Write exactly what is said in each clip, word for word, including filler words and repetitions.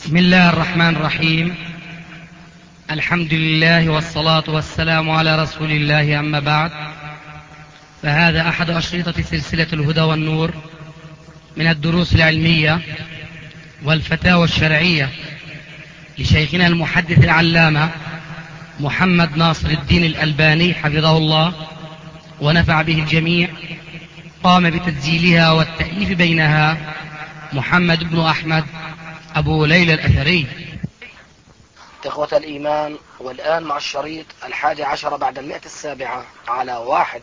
بسم الله الرحمن الرحيم. الحمد لله والصلاة والسلام على رسول الله، أما بعد، فهذا أحد أشرطة سلسلة الهدى والنور من الدروس العلمية والفتاوى الشرعية لشيخنا المحدث العلامة محمد ناصر الدين الألباني حفظه الله ونفع به الجميع. قام بتسجيلها والتأليف بينها محمد بن أحمد أبو ليلى الأثري. إخوة الإيمان، والآن مع الشريط الحادي عشر بعد المئة السابعة على واحد.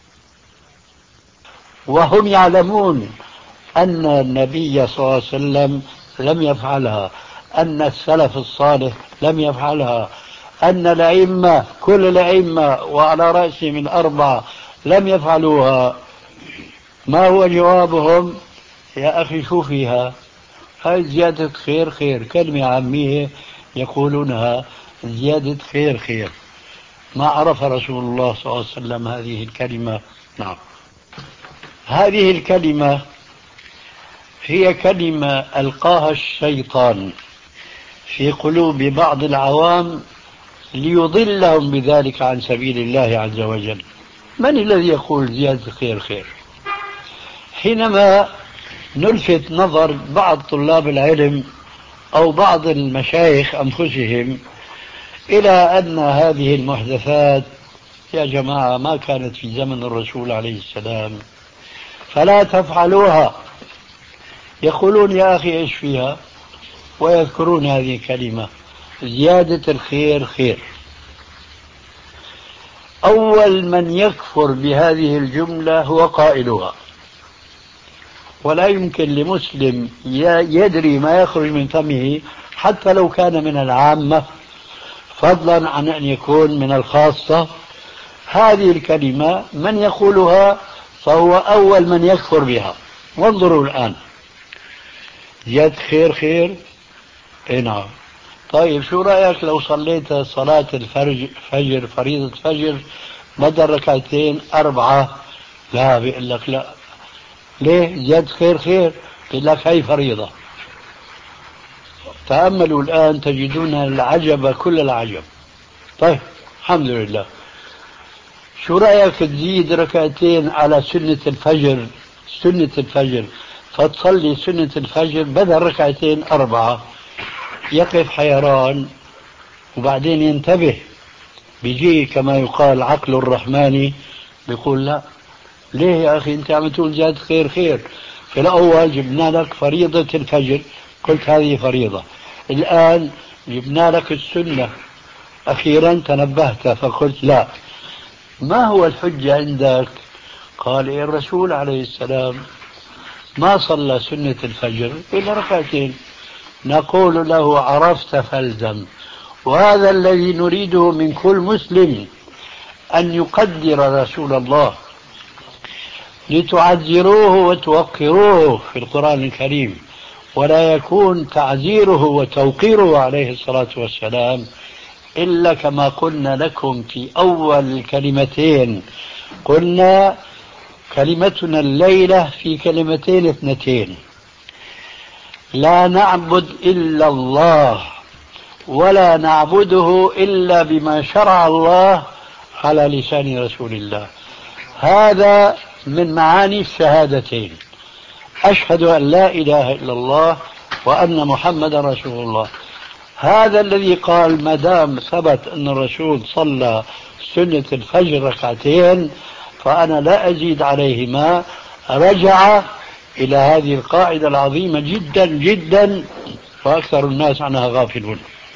وهم يعلمون أن النبي صلى الله عليه وسلم لم يفعلها، أن السلف الصالح لم يفعلها، أن الأئمة كل الأئمة وعلى رأسهم الأربعة لم يفعلوها. ما هو جوابهم؟ يا أخي شو فيها؟ هاي زيادة خير خير، كلمة عامية يقولونها زيادة خير خير. ما عرف رسول الله صلى الله عليه وسلم هذه الكلمة. نعم، هذه الكلمة هي كلمة ألقاها الشيطان في قلوب بعض العوام ليضلهم بذلك عن سبيل الله عز وجل. من الذي يقول زيادة خير خير؟ حينما نلفت نظر بعض طلاب العلم أو بعض المشايخ أنفسهم إلى أن هذه المحدثات يا جماعة ما كانت في زمن الرسول عليه السلام فلا تفعلوها، يقولون يا أخي إيش فيها؟ ويذكرون هذه الكلمة زيادة الخير خير. أول من يكفر بهذه الجملة هو قائلها، ولا يمكن لمسلم يدري ما يخرج من فمه حتى لو كان من العامة، فضلا عن أن يكون من الخاصة. هذه الكلمة من يقولها فهو أول من يكفر بها. وانظروا الآن، زيادة خير خير. اي نعم. طيب شو رأيك لو صليت صلاة الفجر، فريضة فجر، بدل ركعتين أربعة؟ لا، بيقول لك لا. ليه؟ زيادة خير خير. بيقول لك هي فريضة. تأملوا الآن تجدون العجب كل العجب. طيب الحمد لله. شو رأيك تزيد ركعتين على سنة الفجر، سنة الفجر، فتصلي سنة الفجر بدل ركعتين أربعة؟ يقف حيران وبعدين ينتبه، بيجي كما يقال عقل الرحمن بيقول لا. ليه يا أخي أنت عم تقول زيادة خير خير؟ في الأول جبنا لك فريضة الفجر، قلت هذه فريضة. الآن جبنا لك السنة، أخيرا تنبهت فقلت لا. ما هو الحجة عندك؟ قال إيه، الرسول عليه السلام ما صلى سنة الفجر إلا ركعتين. نقول له عرفت فالزم. وهذا الذي نريده من كل مسلم، أن يقدر رسول الله لتعزروه وتوقروه في القرآن الكريم، ولا يكون تعزيره وتوقيره عليه الصلاة والسلام إلا كما قلنا لكم في أول الكلمتين. قلنا كلمتنا الليلة في كلمتين اثنتين: لا نعبد إلا الله، ولا نعبده إلا بما شرع الله على لسان رسول الله. هذا من معاني الشهادتين: أشهد أن لا إله إلا الله وأن محمد رسول الله. هذا الذي قال ما دام ثبت أن الرسول صلى سنة الفجر ركعتين فأنا لا أزيد عليهما، رجع إلى هذه القاعدة العظيمة جدا جدا وأكثر الناس عنها غافلون.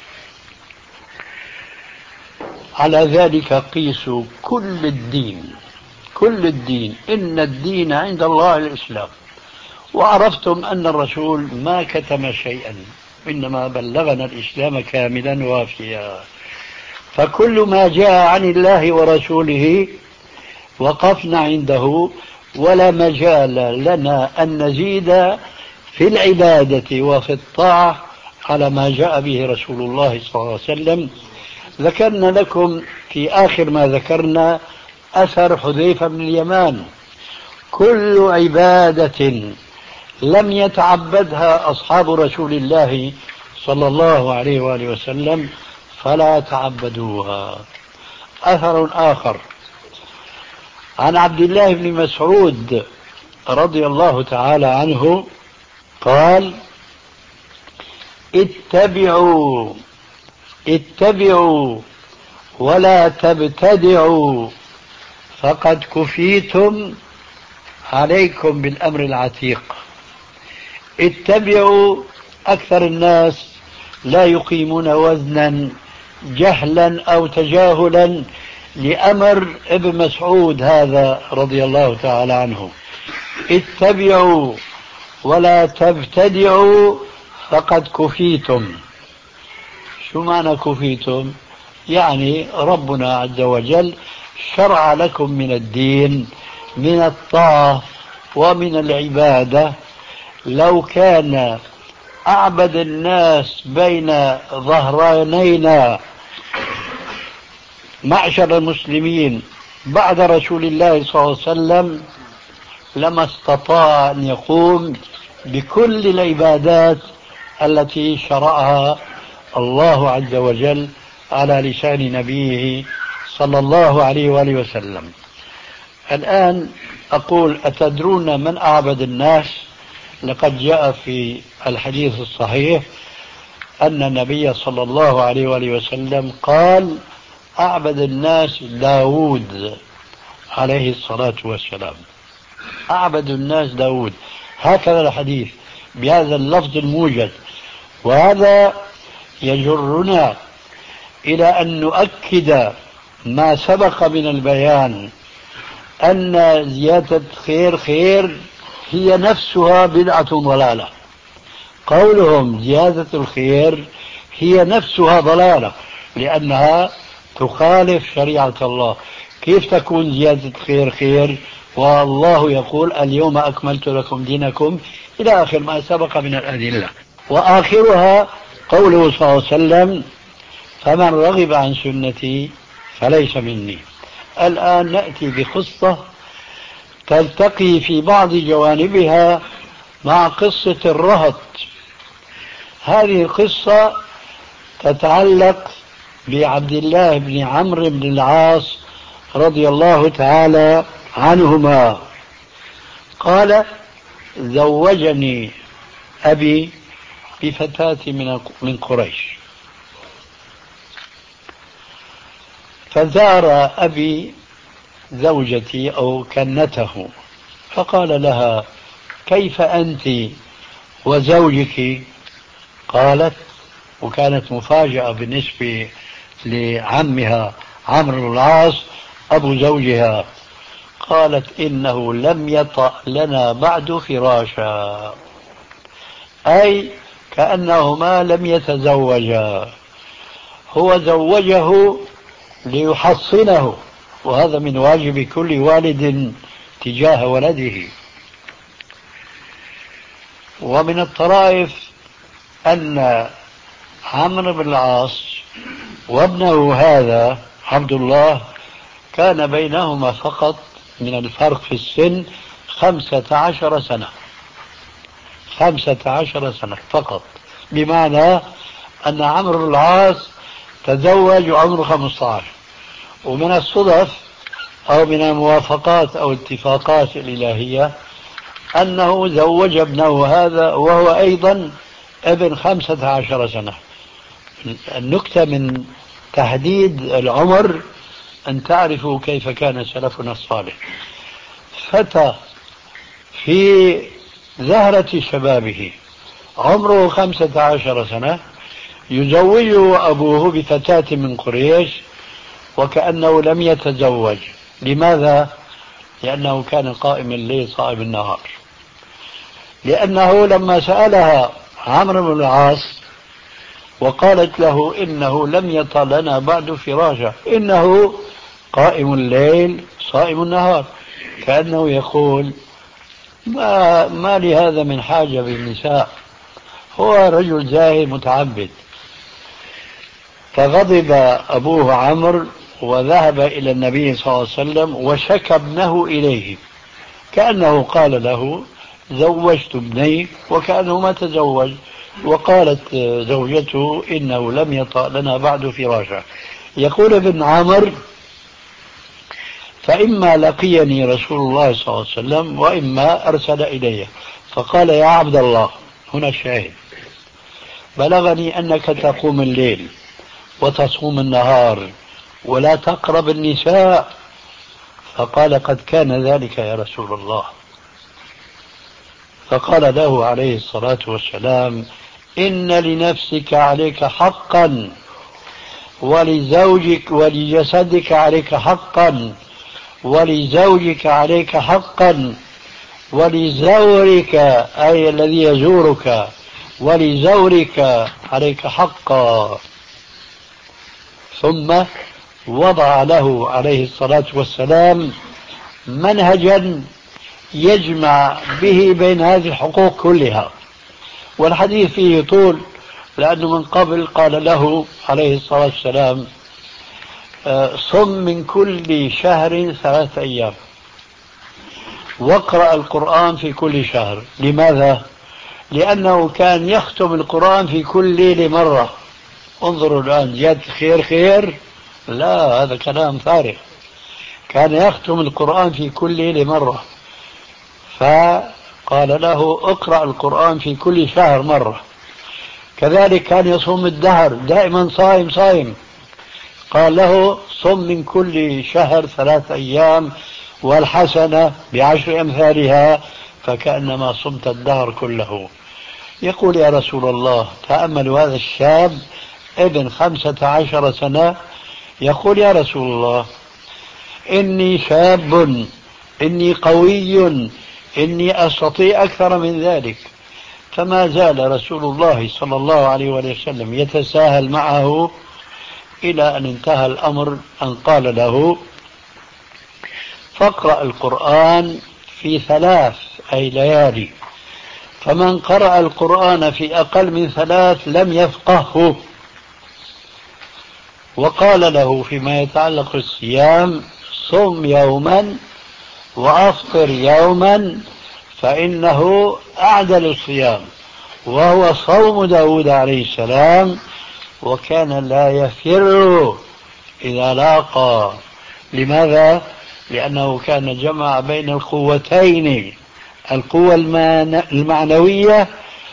على ذلك قيسوا كل الدين، كل الدين، إن الدين عند الله الإسلام. وعرفتم أن الرسول ما كتم شيئا، إنما بلغنا الإسلام كاملا وافيا. فكل ما جاء عن الله ورسوله وقفنا عنده، ولا مجال لنا أن نزيد في العبادة وفي الطاعة على ما جاء به رسول الله صلى الله عليه وسلم. ذكرنا لكم في آخر ما ذكرنا أثر حذيفة بن اليمان: كل عبادة لم يتعبدها أصحاب رسول الله صلى الله عليه وآله وسلم فلا تعبدوها. أثر آخر عن عبد الله بن مسعود رضي الله تعالى عنه قال: اتبعوا اتبعوا ولا تبتدعوا فقد كفيتم، عليكم بالأمر العتيق. اتبعوا، أكثر الناس لا يقيمون وزنا جهلا أو تجاهلا لأمر ابن مسعود هذا رضي الله تعالى عنه. اتبعوا ولا تبتدعوا فقد كفيتم. شو معنى كفيتم؟ يعني ربنا عز وجل شرع لكم من الدين، من الطاعة ومن العبادة. لو كان أعبد الناس بين ظهرانينا معشر المسلمين بعد رسول الله صلى الله عليه وسلم لما استطاع أن يقوم بكل العبادات التي شرعها الله عز وجل على لسان نبيه صلى الله عليه وآله وسلم. الآن أقول: أتدرون من أعبد الناس؟ لقد جاء في الحديث الصحيح أن النبي صلى الله عليه وآله وسلم قال: أعبد الناس داود عليه الصلاة والسلام. أعبد الناس داود، هكذا الحديث بهذا اللفظ الموجز. وهذا يجرنا إلى أن نؤكد ما سبق من البيان، أن زيادة خير خير هي نفسها بدعة ضلالة. قولهم زيادة الخير هي نفسها ضلالة، لأنها تخالف شريعة الله. كيف تكون زيادة خير خير والله يقول: اليوم أكملت لكم دينكم، إلى آخر ما سبق من الأدلة. وآخرها قوله صلى الله عليه وسلم: فمن رغب عن سنتي فليس مني. الآن نأتي بقصة تلتقي في بعض جوانبها مع قصة الرهط. هذه القصة تتعلق بعبد الله بن عمرو بن العاص رضي الله تعالى عنهما. قال: زوجني أبي بفتاة من قريش، فزار أبي زوجتي أو كنته فقال لها: كيف أنت وزوجك؟ قالت، وكانت مفاجأة بالنسبة لعمها عمرو بن العاص أبو زوجها، قالت: إنه لم يطأ لنا بعد فراشا، أي كأنهما لم يتزوجا. هو زوجه ليحصنه، وهذا من واجب كل والد تجاه ولده. ومن الطرائف أن عمرو بن العاص وابنه هذا عبد الله كان بينهما فقط من الفرق في السن خمسة عشر سنة، خمسة عشر سنة فقط، بمعنى أن عمرو بن العاص تزوج عمره خمسة عشر. ومن الصدف أو من الموافقات أو الاتفاقات الإلهية أنه زوج ابنه هذا وهو أيضا ابن خمسة عشر سنة. النكتة من تحديد العمر أن تعرفوا كيف كان سلفنا الصالح. فتى في زهرة شبابه عمره خمسة عشر سنة يزوجه أبوه بفتاة من قريش وكأنه لم يتزوج. لماذا؟ لأنه كان قائم الليل صائم النهار. لأنه لما سألها عمرو بن العاص وقالت له: إنه لم يطأ لنا بعد فراشا، إنه قائم الليل صائم النهار، كأنه يقول: ما, ما لهذا من حاجة بالنساء، هو رجل زاهد متعبد. فغضب أبوه عمرو وذهب إلى النبي صلى الله عليه وسلم وشكى ابنه إليه، كأنه قال له: زوجت ابني، وكأنه ما تزوج، وقالت زوجته إنه لم يطأ لنا بعد فراشا. يقول ابن عمر فإما لقيني رسول الله صلى الله عليه وسلم وإما أرسل إلي فقال يا عبد الله، هنا الشاهد، بلغني أنك تقوم الليل وتصوم النهار ولا تقرب النساء، فقال قد كان ذلك يا رسول الله. فقال له عليه الصلاة والسلام إن لنفسك عليك حقا ولزوجك ولجسدك عليك حقا ولزوجك عليك حقا ولزورك أي الذي يزورك ولزورك عليك حقا. ثم وضع له عليه الصلاة والسلام منهجا يجمع به بين هذه الحقوق كلها، والحديث فيه طول لأنه من قبل قال له عليه الصلاة والسلام صم من كل شهر ثلاثة أيام واقرأ القرآن في كل شهر. لماذا؟ لأنه كان يختم القرآن في كل ليلة مرة. انظروا الآن، زيادة خير خير؟ لا، هذا كلام فارغ. كان يختم القرآن في كل ليلة مرة، فقال له اقرأ القرآن في كل شهر مرة. كذلك كان يصوم الدهر، دائما صائم صائم، قال له صم من كل شهر ثلاث أيام والحسنة بعشر أمثالها فكأنما صمت الدهر كله. يقول يا رسول الله، تأملوا هذا الشاب ابن خمسة عشر سنة يقول يا رسول الله إني شاب، إني قوي، إني أستطيع أكثر من ذلك. فما زال رسول الله صلى الله عليه وسلم يتساهل معه إلى أن انتهى الأمر أن قال له فاقرأ القرآن في ثلاث أي ليالي، فمن قرأ القرآن في أقل من ثلاث لم يفقهه. وقال له فيما يتعلق بالصيام صم يوما وأفطر يوما فإنه أعدل الصيام، وهو صوم داود عليه السلام، وكان لا يفر إذا لاقى. لماذا؟ لأنه كان جمع بين القوتين، القوة المعنوية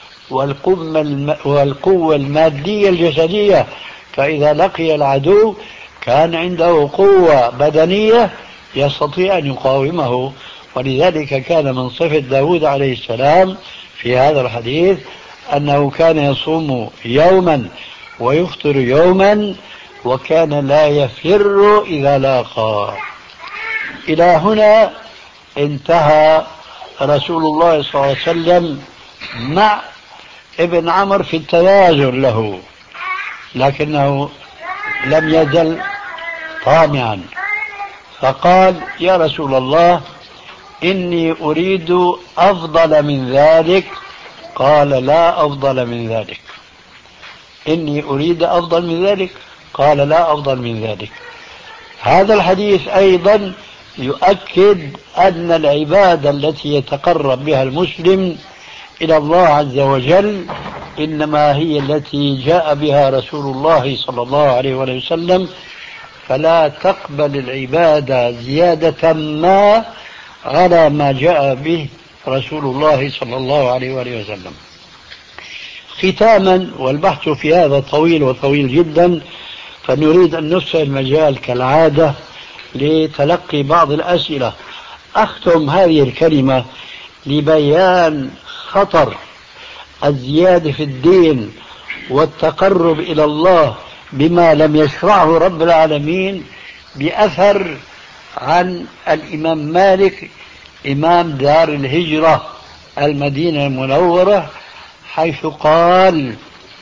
والقوة المادية الجسدية. فإذا لقي العدو كان عنده قوة بدنية يستطيع أن يقاومه. ولذلك كان من صفة داود عليه السلام في هذا الحديث أنه كان يصوم يوما ويفطر يوما، وكان لا يفر إذا لاقى. إلى هنا انتهى رسول الله صلى الله عليه وسلم مع ابن عمر في التنازل له، لكنه لم يزل طامعا، فقال يا رسول الله إني أريد أفضل من ذلك. قال لا أفضل من ذلك. إني أريد أفضل من ذلك. قال لا أفضل من ذلك. هذا الحديث أيضا يؤكد أن العبادة التي يتقرب بها المسلم إلى الله عز وجل إنما هي التي جاء بها رسول الله صلى الله عليه وسلم، فلا تقبل العبادة زيادة ما على ما جاء به رسول الله صلى الله عليه وسلم. ختاما، والبحث في هذا طويل وطويل جدا، فنريد أن نفسح المجال كالعادة لتلقي بعض الأسئلة. أختم هذه الكلمة لبيان خطر الزيادة في الدين والتقرب إلى الله بما لم يشرعه رب العالمين بأثر عن الإمام مالك إمام دار الهجرة المدينة المنورة، حيث قال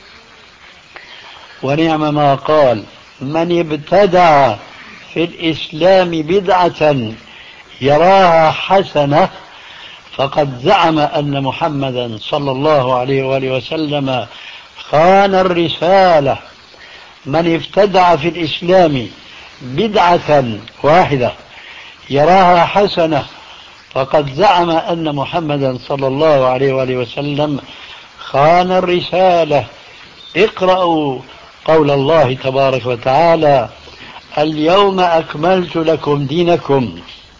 ونعم ما قال من ابتدع في الإسلام بدعة يراها حسنة فقد زعم أن محمدا صلى الله عليه وآله وسلم خان الرسالة. من ابتدع في الإسلام بدعة واحدة يراها حسنة فقد زعم أن محمدا صلى الله عليه وآله وسلم خان الرسالة. اقرأوا قول الله تبارك وتعالى: اليوم أكملت لكم دينكم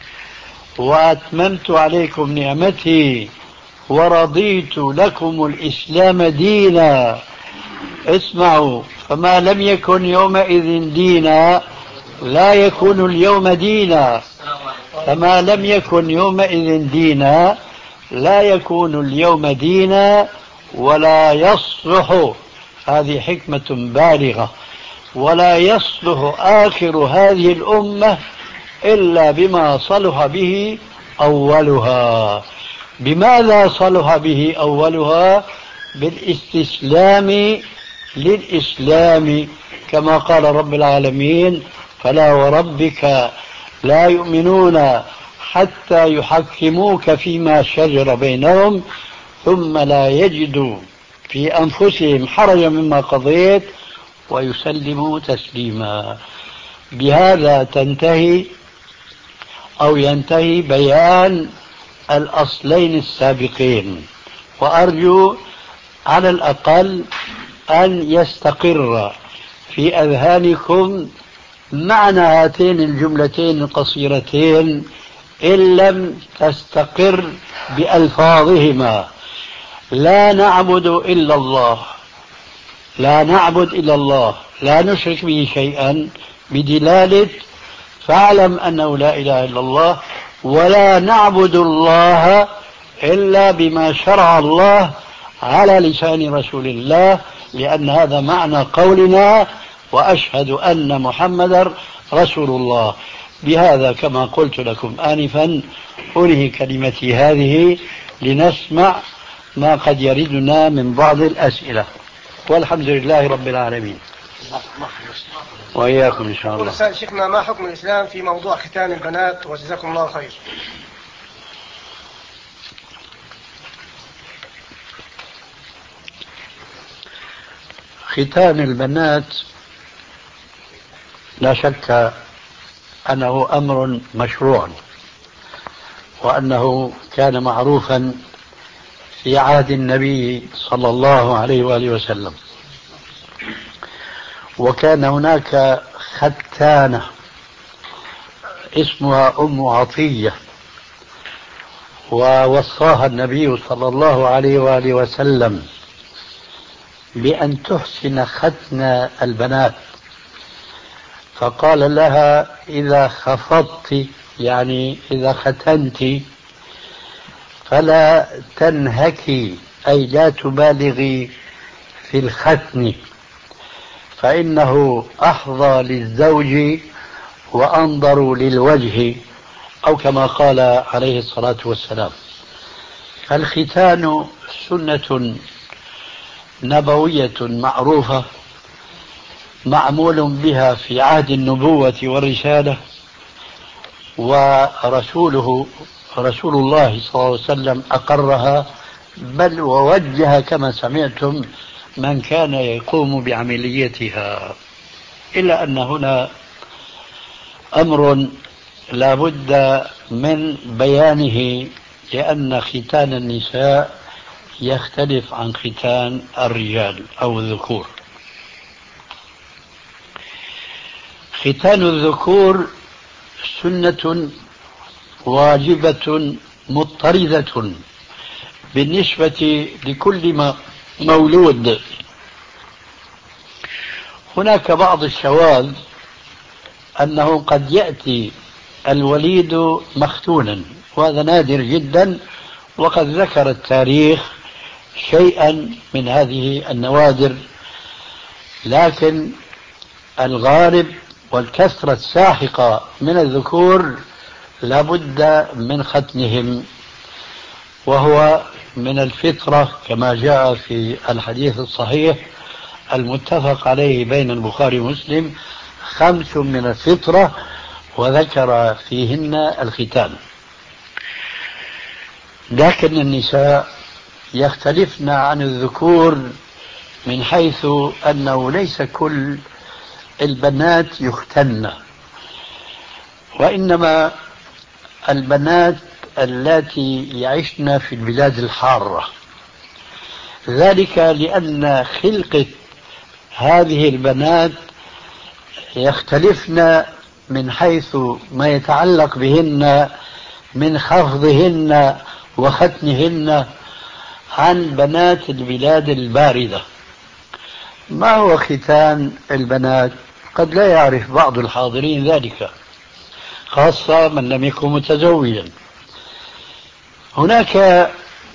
وأتممت عليكم نعمتي ورضيت لكم الإسلام دينا. اسمعوا، فما لم يكن يومئذ دينا لا يكون اليوم دينا، فما لم يكن يومئذ دينا لا يكون اليوم دينا، ولا يصلح، هذه حكمة بالغة، ولا يصلح آخر هذه الأمة إلا بما صلح به أولها. بماذا صلح به أولها؟ بالاستسلام للإسلام، كما قال رب العالمين: فلا وربك لا يؤمنون حتى يحكموك فيما شجر بينهم ثم لا يجدوا في أنفسهم حرجا مما قضيت ويسلموا تسليما. بهذا تنتهي أو ينتهي بيان الأصلين السابقين، وأرجو على الأقل أن يستقر في أذهانكم معنى هاتين الجملتين القصيرتين إن لم تستقر بألفاظهما: لا نعبد إلا الله، لا نعبد إلا الله، لا نشرك به شيئا، بدلالة فاعلم أنه لا إله إلا الله، ولا نعبد الله إلا بما شرع الله على لسان رسول الله، لأن هذا معنى قولنا: وأشهد أن محمدا رسول الله. بهذا كما قلت لكم آنفا أنهي كلمتي هذه لنسمع ما قد يردنا من بعض الأسئلة، والحمد لله رب العالمين. وإياكم إن شاء الله. شيخنا، ما حكم الإسلام في موضوع ختان البنات؟ وجزاكم الله خير. ختان البنات لا شك أنه أمر مشروع، وأنه كان معروفا في عهد النبي صلى الله عليه وآله وسلم، وكان هناك ختانة اسمها أم عطية، ووصاها النبي صلى الله عليه وآله وسلم بأن تحسن ختن البنات، فقال لها: إذا خفضت، يعني إذا ختنت، فلا تنهكي، أي لا تبالغي في الختن، فإنه أحظى للزوج وأنظر للوجه، أو كما قال عليه الصلاة والسلام. الختان سنة نبوية معروفة معمول بها في عهد النبوة والرسالة، ورسوله رسول الله صلى الله عليه وسلم أقرها، بل ووجه كما سمعتم من كان يقوم بعمليتها. إلا أن هنا أمر لا بد من بيانه، لأن ختان النساء يختلف عن ختان الرجال أو الذكور. ختان الذكور سنة واجبة مضطردة بالنسبة لكل مولود. هناك بعض الشواذ أنه قد يأتي الوليد مختونا، وهذا نادر جدا، وقد ذكر التاريخ شيئا من هذه النوادر، لكن الغالب والكثرة الساحقة من الذكور لابد من ختنهم، وهو من الفطرة كما جاء في الحديث الصحيح المتفق عليه بين البخاري ومسلم: خمس من الفطرة، وذكر فيهن الختان. لكن النساء يختلفن عن الذكور من حيث أنه ليس كل البنات يختن، وإنما البنات التي يعشن في البلاد الحارة، ذلك لأن خلقة هذه البنات يختلفن من حيث ما يتعلق بهن من خفضهن وختنهن عن بنات البلاد الباردة. ما هو ختان البنات؟ قد لا يعرف بعض الحاضرين ذلك، خاصة من لم يكن متزوجا. هناك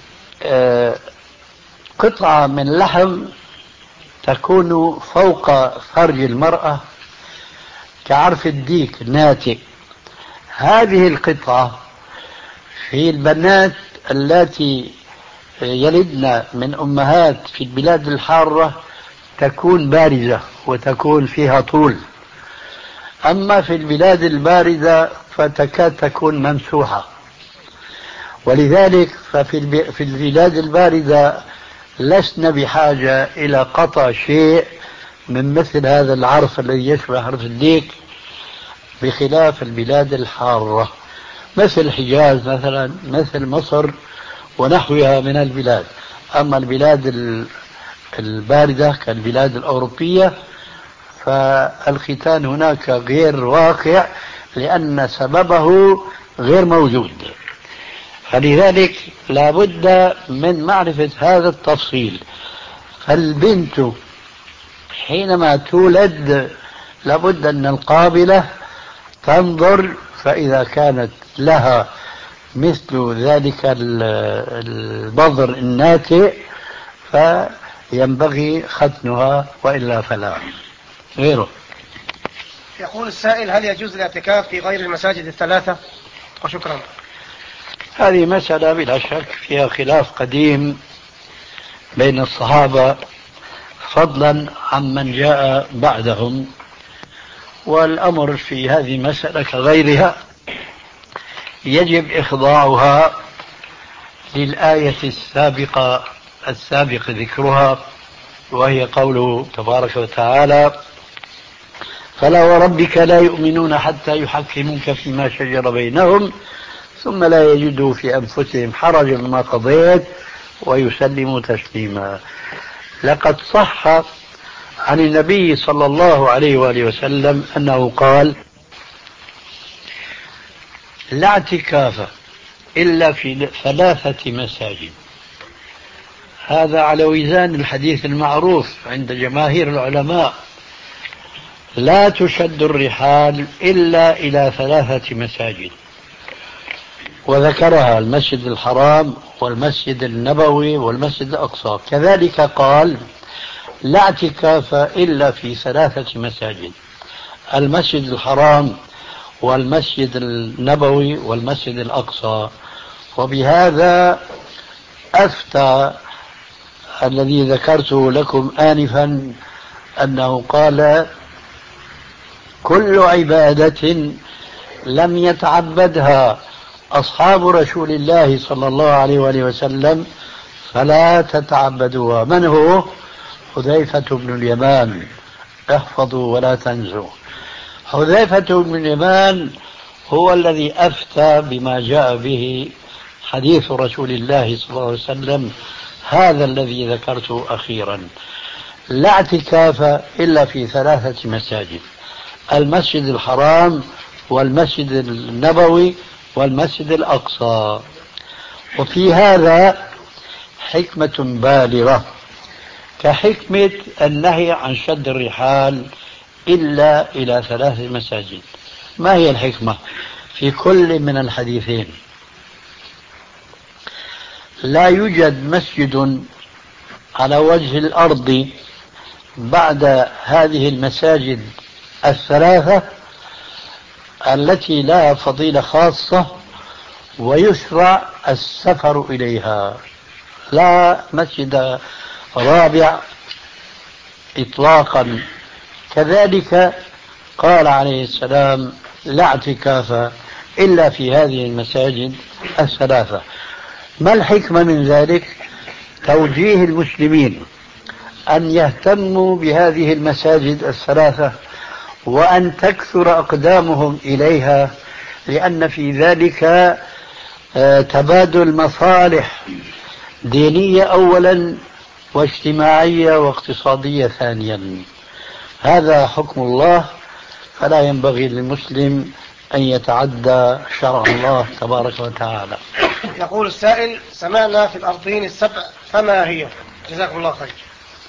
قطعة من لحم تكون فوق فرج المرأة كعرف الديك الناتئ. هذه القطعة في البنات التي يلدن من أمهات في البلاد الحارة تكون بارزة وتكون فيها طول، أما في البلاد الباردة فتكاد تكون ممسوحة. ولذلك ففي في البلاد الباردة لسنا بحاجة إلى قطع شيء من مثل هذا العرف الذي يشبه عرف الديك، بخلاف البلاد الحارة مثل الحجاز مثلا، مثل مصر ونحوها من البلاد. أما البلاد الباردة كالبلاد الأوروبية فالختان هناك غير واقع لأن سببه غير موجود. فلذلك لابد من معرفة هذا التفصيل. فالبنت حينما تولد لابد أن القابلة تنظر، فإذا كانت لها مثل ذلك البذر الناتئ فينبغي ختنها، وإلا فلا. غيره. يقول السائل: هل يجوز الاعتكاف في غير المساجد الثلاثة؟ وشكرا. هذه مسألة بلا شك فيها خلاف قديم بين الصحابة فضلا عمن جاء بعدهم، والأمر في هذه المسألة كغيرها يجب إخضاعها للآية السابقة السابق ذكرها، وهي قوله تبارك وتعالى: فلا وربك لا يؤمنون حتى يحكموك فيما شجر بينهم ثم لا يجدوا في أنفسهم حرجا مما قضيت ويسلموا تسليما. لقد صح عن النبي صلى الله عليه وآله وسلم أنه قال: لا اعتكاف إلا في ثلاثة مساجد. هذا على وزان الحديث المعروف عند جماهير العلماء: لا تشد الرحال إلا إلى ثلاثة مساجد. وذكرها المسجد الحرام والمسجد النبوي والمسجد الأقصى. كذلك قال: لا اعتكاف إلا في ثلاثة مساجد: المسجد الحرام والمسجد النبوي والمسجد الأقصى. وبهذا أفتى الذي ذكرته لكم آنفا أنه قال: كل عبادة لم يتعبدها أصحاب رسول الله صلى الله عليه وآله وسلم فلا تتعبدوها. من هو؟ حذيفة بن اليمان. احفظوا ولا تنسوا. حذيفة بن اليمان هو الذي أفتى بما جاء به حديث رسول الله صلى الله عليه وسلم هذا الذي ذكرته أخيرا: لا اعتكاف إلا في ثلاثة مساجد: المسجد الحرام والمسجد النبوي والمسجد الأقصى. وفي هذا حكمة بالغة كحكمة النهي عن شد الرحال إلا إلى ثلاث مساجد. ما هي الحكمة في كل من الحديثين؟ لا يوجد مسجد على وجه الأرض بعد هذه المساجد الثلاثة التي لها فضيلة خاصة ويشرع السفر إليها. لا مسجد رابع إطلاقا. كذلك قال عليه السلام: لا اعتكاف إلا في هذه المساجد الثلاثة. ما الحكمة من ذلك؟ توجيه المسلمين أن يهتموا بهذه المساجد الثلاثة وأن تكثر أقدامهم إليها، لأن في ذلك تبادل مصالح دينية أولا واجتماعية واقتصادية ثانيا. هذا حكم الله، فلا ينبغي للمسلم أن يتعدى شرع الله تبارك وتعالى. يقول السائل: سمعنا في الأرضين السبع فما هي؟ جزاكم الله خير.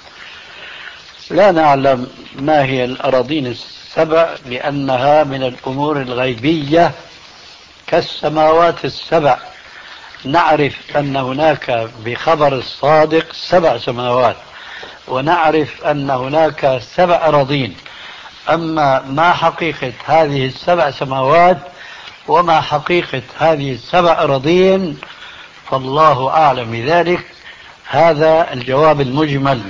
لا نعلم ما هي الأراضين السبع لأنها من الأمور الغيبية كالسماوات السبع. نعرف أن هناك بخبر الصادق سبع سماوات، ونعرف أن هناك سبع أراضين. أما ما حقيقة هذه السبع سماوات وما حقيقة هذه السبع أراضين فالله أعلم بذلك. هذا الجواب المجمل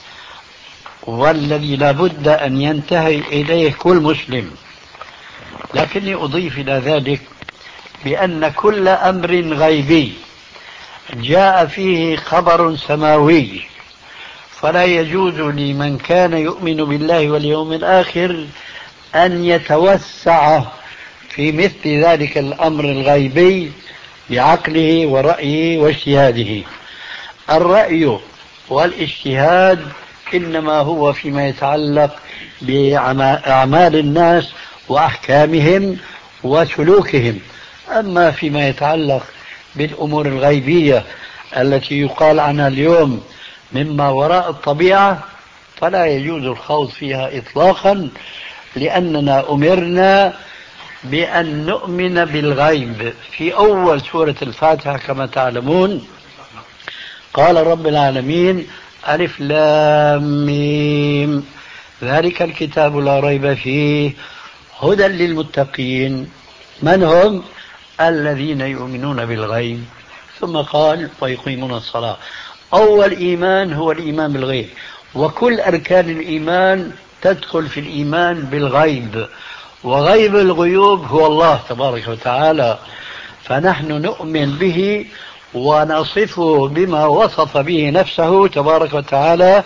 والذي لا بد أن ينتهي إليه كل مسلم. لكني أضيف إلى ذلك بأن كل أمر غيبي جاء فيه خبر سماوي فلا يجوز لمن كان يؤمن بالله واليوم الآخر أن يتوسع في مثل ذلك الأمر الغيبي بعقله ورأيه واجتهاده. الرأي والاجتهاد إنما هو فيما يتعلق بأعمال الناس وأحكامهم وسلوكهم. أما فيما يتعلق بالأمور الغيبية التي يقال عنها اليوم مما وراء الطبيعة فلا يجوز الخوض فيها إطلاقا، لأننا أمرنا بأن نؤمن بالغيب. في أول سورة الفاتحة كما تعلمون قال رب العالمين: ألف لام ميم ذلك الكتاب لا ريب فيه هدى للمتقين. من هم؟ الذين يؤمنون بالغيب. ثم قال: ويقيمون الصلاة. أول إيمان هو الإيمان بالغيب، وكل أركان الإيمان تدخل في الإيمان بالغيب، وغيب الغيوب هو الله تبارك وتعالى. فنحن نؤمن به ونصفه بما وصف به نفسه تبارك وتعالى،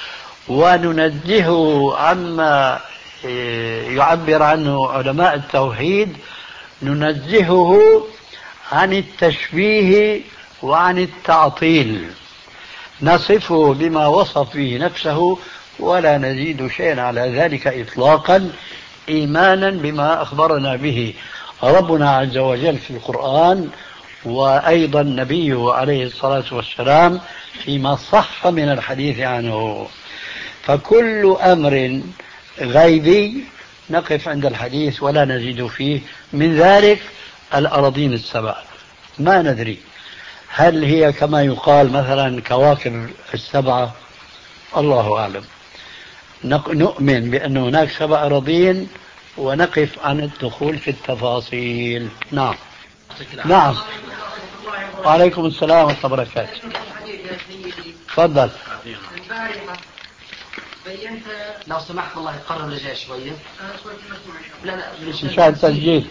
وننزهه عما يعبر عنه علماء التوحيد، ننزهه عن التشبيه وعن التعطيل، نصفه بما وصف به نفسه ولا نزيد شيئا على ذلك إطلاقا، إيمانا بما أخبرنا به ربنا عز وجل في القرآن، وأيضا نبيه عليه الصلاة والسلام فيما صح من الحديث عنه. فكل أمر غيبي نقف عند الحديث ولا نزيد فيه. من ذلك الأراضين السبع، ما ندري هل هي كما يقال مثلا كواكب السبعة، الله أعلم. نؤمن بأن هناك سبع أراضين ونقف عن الدخول في التفاصيل. نعم نعم. وعليكم السلام ورحمة الله وبركاته. تفضل. بينت لو سمحت والله قرر رجع شوية. لا لا مشاهد تسجيل.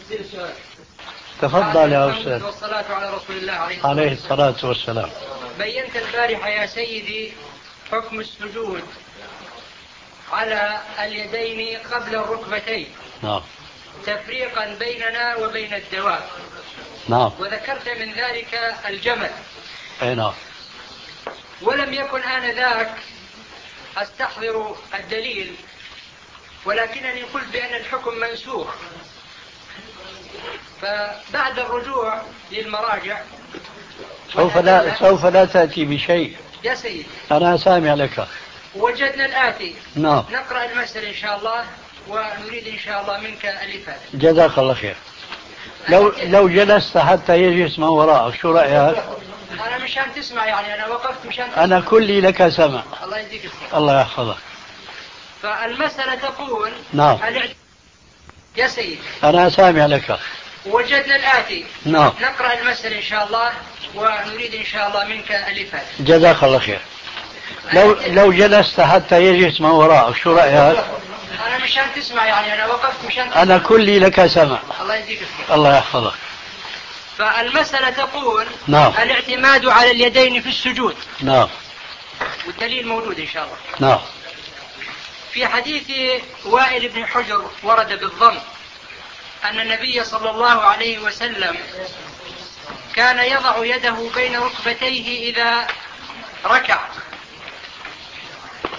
تفضل يا أستاذ. والصلاة على رسول الله عليه الصلاة والسلام. بينت البارحة يا سيدي حكم السجود على اليدين قبل الركبتين. نعم. تفريقا بيننا وبين الدواب. نعم. وذكرت من ذلك الجمل. أي نعم. ولم يكن آنذاك أستحضر الدليل، ولكنني قلت بأن الحكم منسوخ. فبعد الرجوع للمراجع سوف لا سوف لا تأتي بشيء يا سيدي، أنا سامع لك. وجدنا الآتي. نعم. نقرأ المسألة إن شاء الله ونريد إن شاء الله منك الإفادة. جزاك الله خير. لو لو جلست حتى يجلس من وراءك شو رأيك؟ أنا مشان تسمع، يعني أنا وقفت مشان تسمع. أنا كلي لك سمع. الله يديك الصحة. الله يحفظك. فالمسألة تقول نعم يا سيدي، أنا سامع لك. وجدنا الآتي. نعم. نقرأ المسألة إن شاء الله ونريد إن شاء الله منك الإفادة. جزاك الله خير. لو لو جلست حتى يجلس من وراءك شو رأيك؟ أنا مشان تسمع، يعني أنا وقفت مشان تسمع. أنا كلي لك سمع. الله يديك الصحة. الله يحفظك. فالمسألة تقول نعم. الاعتماد على اليدين في السجود. نعم. والدليل موجود إن شاء الله. نعم. في حديث وائل بن حجر ورد بالضم أن النبي صلى الله عليه وسلم كان يضع يده بين ركبتيه إذا ركع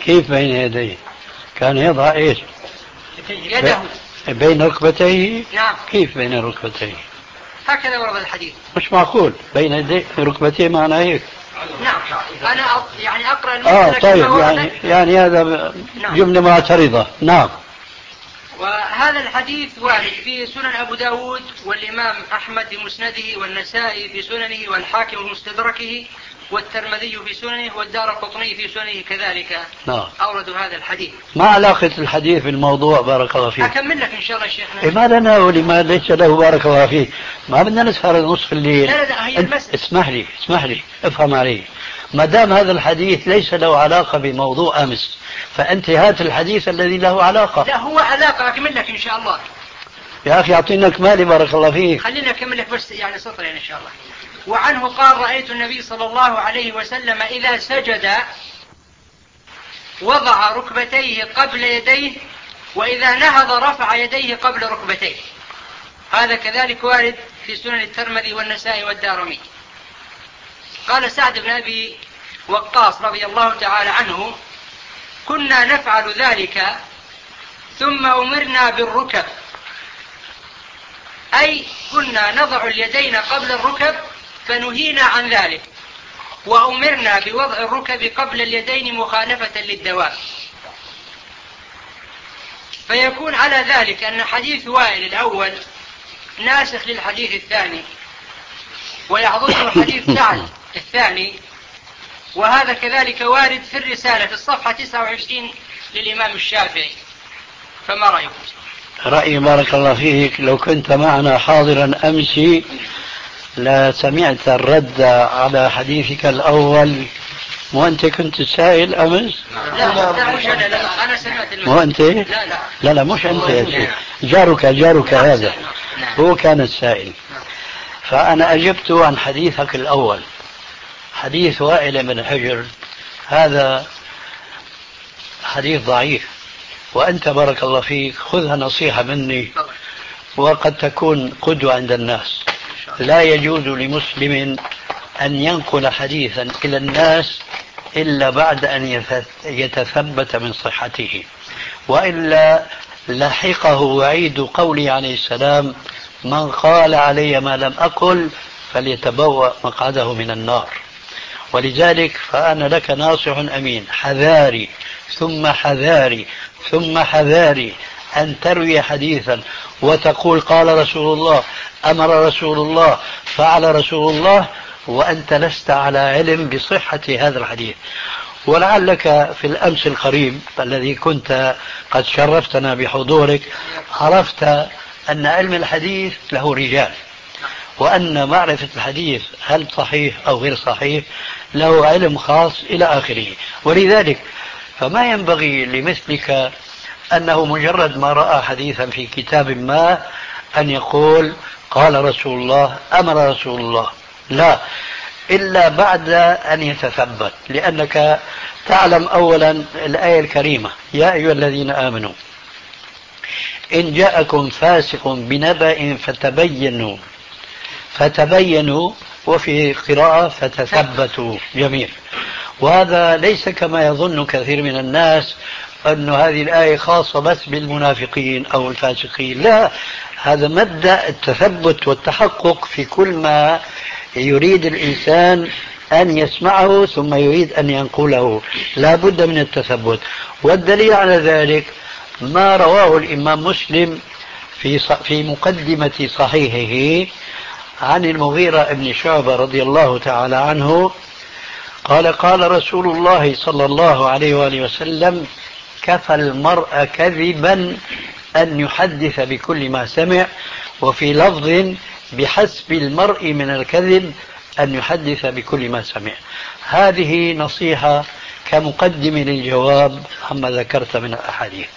كيف بين يديه؟ كان يضع ايش؟ يده بين ركبتيه؟ نعم. كيف بين ركبتيه؟ هكذا ورد الحديث. مش معقول بين يديه ركبتيه معنى هيك. نعم أنا يعني أقرأ اه طيب يعني يعني هذا جملة معترضة. نعم. وهذا الحديث وارد في سنن أبو داود والإمام أحمد بمسنده والنسائي في سننه والحاكم بمستدركه والترمذي في سننه والدارقطني في سننه كذلك. نعم. أوردوا هذا الحديث. ما علاقة الحديث بالموضوع بارك الله فيك؟ أكمل لك إن شاء الله شيخنا. إيه ما لنا ولما ليس له بارك الله فيك. ما بدنا نسهر نصف الليل. لا لا هي المسألة. اسمح لي اسمح لي افهم علي. ما دام هذا الحديث ليس له علاقة بموضوع أمس فأنت هات الحديث الذي له علاقة. لا هو علاقة أكمل لك إن شاء الله. يا أخي أعطينا كمالي بارك الله فيك. خلينا أكمل لك بس يعني سطرين إن شاء الله. وعنه قال رأيت النبي صلى الله عليه وسلم إذا سجد وضع ركبتيه قبل يديه وإذا نهض رفع يديه قبل ركبتيه. هذا كذلك وارد في سنن الترمذي والنسائي والدارمي. قال سعد بن أبي وقاص رضي الله تعالى عنه كنا نفعل ذلك ثم أمرنا بالركب، أي كنا نضع اليدين قبل الركب فنهينا عن ذلك وأمرنا بوضع الركب قبل اليدين مخالفة للدواب. فيكون على ذلك أن حديث وائل الأول ناسخ للحديث الثاني ويعضده حديث سعد الثاني. وهذا كذلك وارد في الرسالة في الصفحة تسعة وعشرين للإمام الشافعي. فما رأيكم؟ رأيي بارك الله فيك لو كنت معنا حاضرا أمس لا سمعت الرد على حديثك الأول. مو أنت كنت سائل أمس؟ لا لا مش أنا. لا أنا سمعت المسألة. مو أنت؟ لا لا لا لا مش أنت يا شيخ. جارك جارك هذا هو كان السائل. فأنا أجبت عن حديثك الأول حديث وائل بن حجر. هذا حديث ضعيف وأنت بارك الله فيك خذها نصيحة مني وقد تكون قدوة عند الناس. لا يجوز لمسلم أن ينقل حديثا إلى الناس إلا بعد أن يتثبت من صحته، وإلا لحقه وعيد قوله عليه السلام من قال علي ما لم أقل فليتبوأ مقعده من النار. ولذلك فأنا لك ناصح أمين حذاري ثم حذاري ثم حذاري أن تروي حديثا وتقول قال رسول الله أمر رسول الله فعل رسول الله وأنت لست على علم بصحة هذا الحديث. ولعلك في الأمس القريب الذي كنت قد شرفتنا بحضورك عرفت أن علم الحديث له رجال، وأن معرفة الحديث هل صحيح أو غير صحيح له علم خاص إلى آخره. ولذلك فما ينبغي لمثلك أنه مجرد ما رأى حديثا في كتاب ما أن يقول قال رسول الله أمر رسول الله، لا، إلا بعد أن يتثبت. لأنك تعلم أولا الآية الكريمة يا أيها الذين آمنوا إن جاءكم فاسق بنبأ فتبينوا فتبينوا وفي قراءة فتثبتوا. جميل. وهذا ليس كما يظن كثير من الناس أن هذه الآية خاصة بس بالمنافقين أو الفاسقين. لا، هذا مبدأ التثبت والتحقق في كل ما يريد الإنسان أن يسمعه ثم يريد أن ينقله، لا بد من التثبت. والدليل على ذلك ما رواه الإمام مسلم في في مقدمة صحيحه عن المغيرة بن شعبة رضي الله تعالى عنه قال قال رسول الله صلى الله عليه وآله وسلم كفى المرء كذبا أن يحدث بكل ما سمع، وفي لفظ بحسب المرء من الكذب أن يحدث بكل ما سمع. هذه نصيحة كمقدم للجواب عما ذكرت من الأحاديث.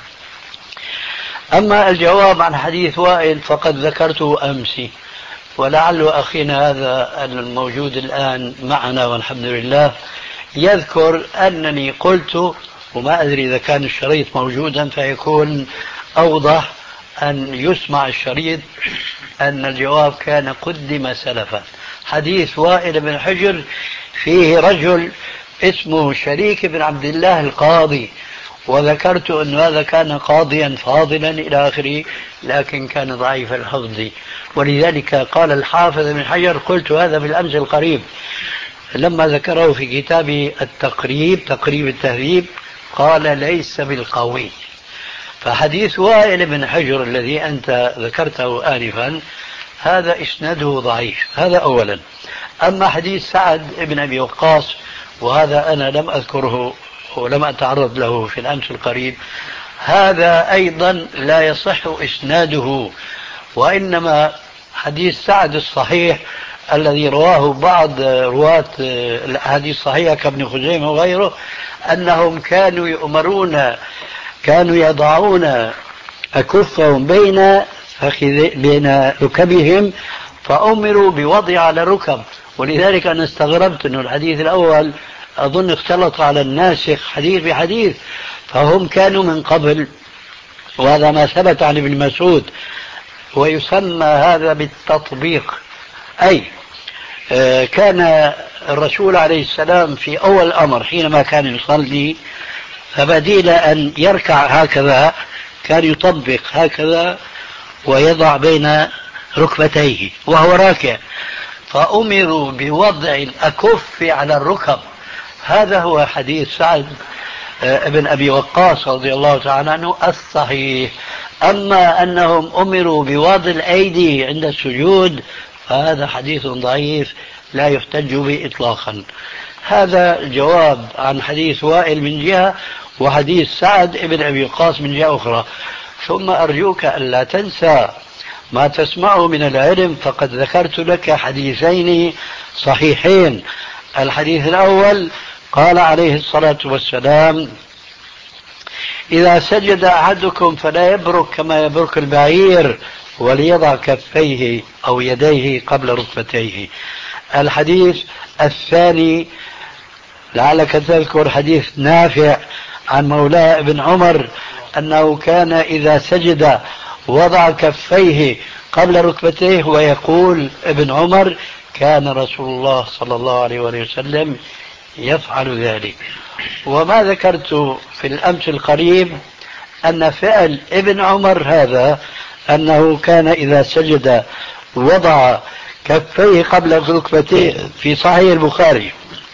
أما الجواب عن حديث وائل فقد ذكرته أمس، ولعل أخينا هذا الموجود الآن معنا والحمد لله يذكر أنني قلت، وما أدري إذا كان الشريط موجودا فيكون أوضح أن يسمع الشريط، أن الجواب كان قدم سلفا. حديث وائل بن حجر فيه رجل اسمه شريك بن عبد الله القاضي، وذكرت أن هذا كان قاضيا فاضلا إلى آخره، لكن كان ضعيف الحفظ. ولذلك قال الحافظ بن حجر، قلت هذا بالأمس القريب لما ذكره في كتاب التقريب تقريب التهذيب، قال ليس بالقوي. فحديث وائل بن حجر الذي أنت ذكرته آنفا هذا إسناده ضعيف، هذا أولا. أما حديث سعد بن أبي وقاص، وهذا أنا لم أذكره ولم أتعرض له في الأمس القريب، هذا أيضا لا يصح إسناده، وإنما حديث سعد الصحيح الذي رواه بعض رواة الأحاديث الصحيحة كابن خزيمة وغيره، أنهم كانوا يؤمرون، كانوا يضعون أكفهم بين بين ركبهم، فأمروا بوضع على الركب. ولذلك أنا استغربت أن الحديث الأول أظن اختلط على الناسخ حديث بحديث، فهم كانوا من قبل، وهذا ما ثبت عن ابن مسعود، ويسمى هذا بالتطبيق. أي كان الرسول عليه السلام في أول الأمر حينما كان يصلي، فبديل أن يركع هكذا كان يطبق هكذا ويضع بين ركبتيه وهو راكع، فأمروا بوضع الأكف على الركب. هذا هو حديث سعد ابن أبي وقاص رضي الله تعالى عنه الصحيح. أما أنهم أمروا بوضع الأيدي عند السجود فهذا حديث ضعيف لا يحتج به إطلاقا. هذا الجواب عن حديث وائل من جهة، وحديث سعد ابن أبي وقاص من جهة أخرى. ثم أرجوك ألا تنسى ما تسمعه من العلم، فقد ذكرت لك حديثين صحيحين. الحديث الأول قال عليه الصلاة والسلام: إذا سجد أحدكم فلا يبرك كما يبرك البعير، وليضع كفيه أو يديه قبل ركبتيه. الحديث الثاني لعلك تذكر حديث نافع عن مولاه ابن عمر أنه كان إذا سجد وضع كفيه قبل ركبتيه، ويقول ابن عمر: كان رسول الله صلى الله عليه وسلم يفعل ذلك. وما ذكرت في الأمس القريب أن فعل ابن عمر هذا أنه كان إذا سجد وضع كفيه قبل ركبتيه في صحيح البخاري،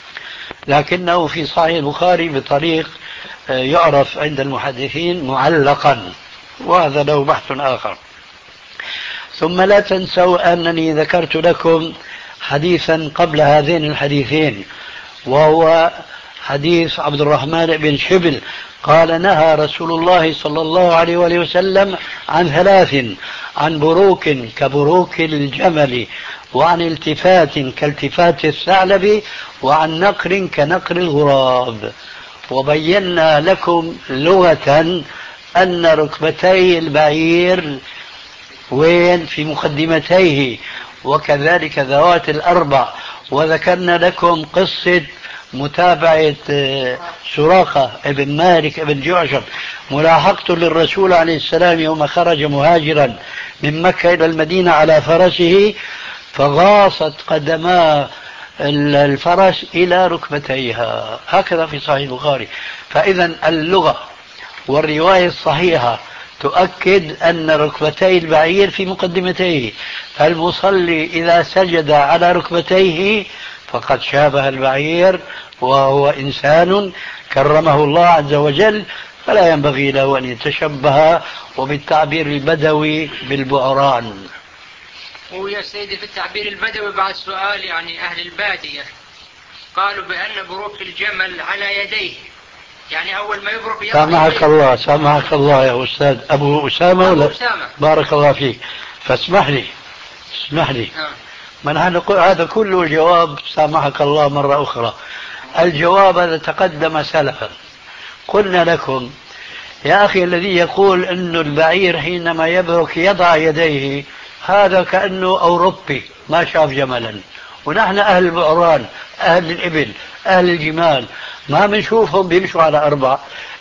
لكنه في صحيح البخاري بطريق يعرف عند المحدثين معلقا، وهذا له بحث آخر. ثم لا تنسوا أنني ذكرت لكم حديثا قبل هذين الحديثين، وهو حديث عبد الرحمن بن شبل قال: نهى رسول الله صلى الله عليه وآله وسلم عن ثلاث: عن بروك كبروك الجمل، وعن التفات كالتفات الثعلب، وعن نقر كنقر الغراب. وبينا لكم لغة أن ركبتي البعير وين؟ في مقدمتيه، وكذلك ذوات الأربع. وذكرنا لكم قصة متابعة سراقة ابن مالك ابن جعشم، ملاحقته للرسول عليه السلام يوم خرج مهاجرا من مكة إلى المدينة على فرسه، فغاصت قدما الفرس إلى ركبتيها، هكذا في صحيح البخاري. فإذا اللغة والرواية الصحيحة تؤكد أن ركبتي البعير في مقدمتيه، فالمصلي إذا سجد على ركبتيه فقد شابه البعير، وهو إنسان كرمه الله عز وجل، فلا ينبغي له أن يتشبه، وبالتعبير البدوي بالبعران. ويا سيدي في التعبير البدوي بعد سؤال يعني أهل البادية قالوا بأن بروك الجمل على يديه، يعني أول ما يبرك سامحك الله سامحك الله يا أستاذ أبو أسامة ولا أسامة. بارك الله فيك. فاسمح لي اسمح لي آه. من هذا كله جواب سامحك الله مرة أخرى. الجواب هذا تقدم سلفا. قلنا لكم يا أخي الذي يقول أن البعير حينما يبرك يضع يديه، هذا كأنه أوروبي ما شاف جملا، ونحن أهل البعران أهل الإبل أهل الجمال ما بنشوفهم بيمشوا على أربع.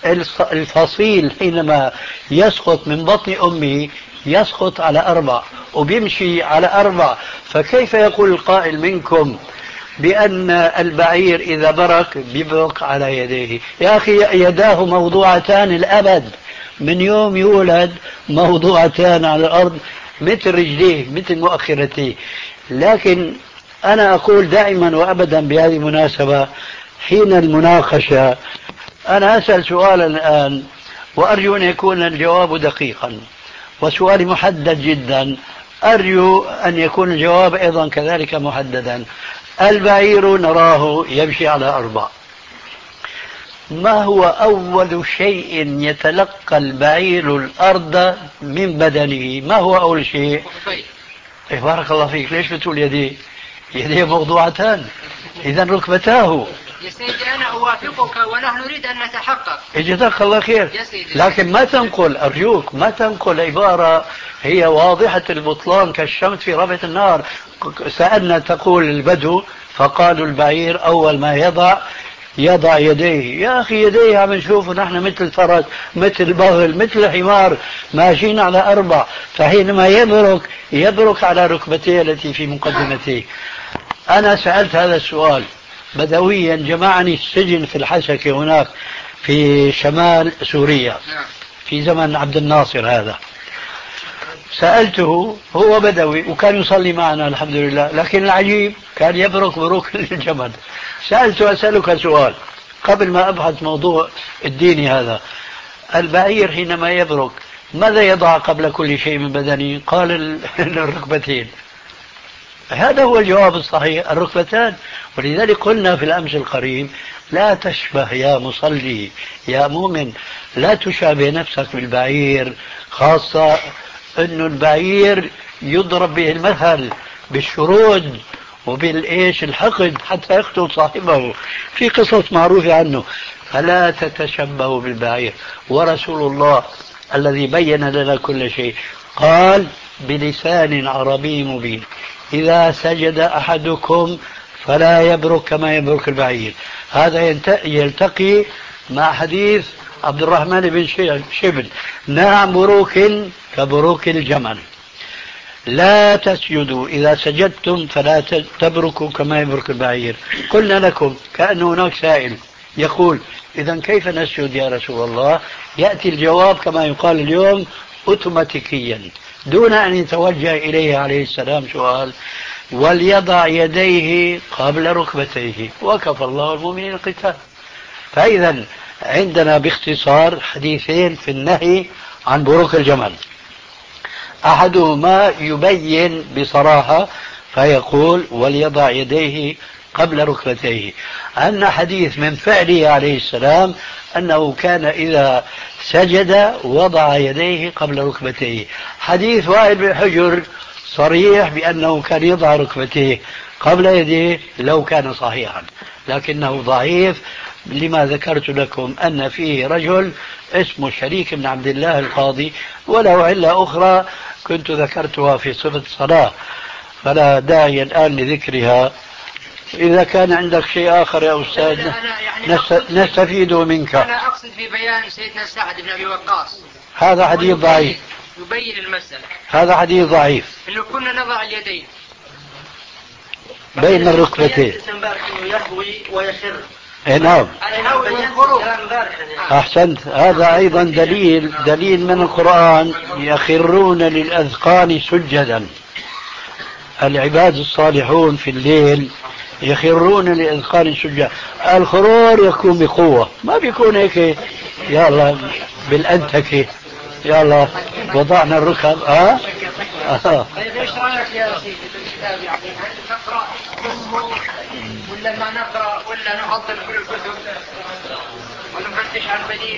الفصيل حينما يسقط من بطن أمه يسقط على أربع وبيمشي على أربع، فكيف يقول القائل منكم بأن البعير إذا برك بيبرك على يديه. يا أخي يداه موضوعتان الأبد، من يوم يولد موضوعتان على الأرض مثل رجليه مثل مؤخرتيه. لكن أنا أقول دائما وأبدا بهذه المناسبة حين المناقشة، أنا أسأل سؤالا الآن وأرجو أن يكون الجواب دقيقا، وسؤالي محدد جدا، أرجو أن يكون الجواب أيضا كذلك محددا. البعير نراه يمشي على أربع، ما هو أول شيء يتلقى البعير الأرض من بدنه؟ ما هو أول شيء؟ إيه بارك الله فيك، ليش بتقول يديه؟ يديه موضوعتان، إذا ركبتاه. يا سيدي أنا أوافقك ونحن نريد أن نتحقق. جزاك الله خير، لكن ما تنقل أرجوك، ما تنقل عبارة هي واضحة البطلان كالشمس في ربعة النار. سألنا تقول البدو فقالوا البعير أول ما يضع يضع يديه. يا أخي يديه عم نشوفه نحن مثل الفرس مثل البغل مثل الحمار ماشيين على أربع، فحينما يبرك يبرك على ركبتيه التي في مقدمته. أنا سألت هذا السؤال بدويا، جمعني السجن في الحسكة هناك في شمال سوريا في زمن عبد الناصر هذا. سألته، هو بدوي وكان يصلي معنا الحمد لله، لكن العجيب كان يبرك بروك الجمل. سألته أسألك سؤال قبل ما أبحث موضوع الديني هذا، البعير حينما يبرك ماذا يضع قبل كل شيء من بدنه؟ قال الركبتين. هذا هو الجواب الصحيح، الركبتان. ولذلك قلنا في الأمس القريب لا تشبه يا مصلي يا مؤمن، لا تشابه نفسك بالبعير، خاصة أن البعير يضرب به المثل بالشرود وبالإيش الحقد حتى يقتل صاحبه، في قصص معروفة عنه. فلا تتشبهوا بالبعير. ورسول الله الذي بين لنا كل شيء قال بلسان عربي مبين: إذا سجد أحدكم فلا يبرك كما يبرك البعير. هذا يلتقي مع حديث عبد الرحمن بن شبل: نعم بروك كبروك الجمل. لا تسجدوا، إذا سجدتم فلا تبركوا كما يبرك البعير. قلنا لكم كأن هناك سائل يقول: إذا كيف نسجد يا رسول الله؟ يأتي الجواب كما يقال اليوم أوتوماتيكيا دون أن يتوجه إليه عليه السلام سؤال: وليضع يديه قبل ركبتيه وكفى الله المؤمنين القتال. فإذا عندنا باختصار حديثين في النهي عن بروك الجمل، أحدهما يبين بصراحة فيقول: وليضع يديه قبل ركبتيه، أن حديث من فعله عليه السلام أنه كان إذا سجد وضع يديه قبل ركبتيه. حديث وائل بن حجر صريح بأنه كان يضع ركبتيه قبل يديه لو كان صحيحا، لكنه ضعيف لما ذكرت لكم أن فيه رجل اسمه شريك بن عبد الله القاضي، وله علة أخرى كنت ذكرتها في صفة الصلاة فلا داعي الآن لذكرها. إذا كان عندك شيء آخر يا أستاذ يعني نستفيد منك. أنا أقصد في بيان سيدنا سعد بن أبي وقاص هذا حديث ضعيف، يبين المسألة. هذا حديث ضعيف إنه كنا نضع اليدين بين الركبتين يهوي ويخر. نعم أحسنت. هذا أيضا دليل دليل من القرآن: يخرون للأذقان سجدا. العباد الصالحون في الليل يخرون للأذقان سجدا. الخرور يكون بقوة، ما بيكون هيك يا الله بالأنتكة يا الله وضعنا الركب. ها أه؟ ايش رايك يا سيدي بالكتاب؟ يعني هل نقرا ولا ما نقرا ولا نفضل كل الكتب ونفتش عن بديل؟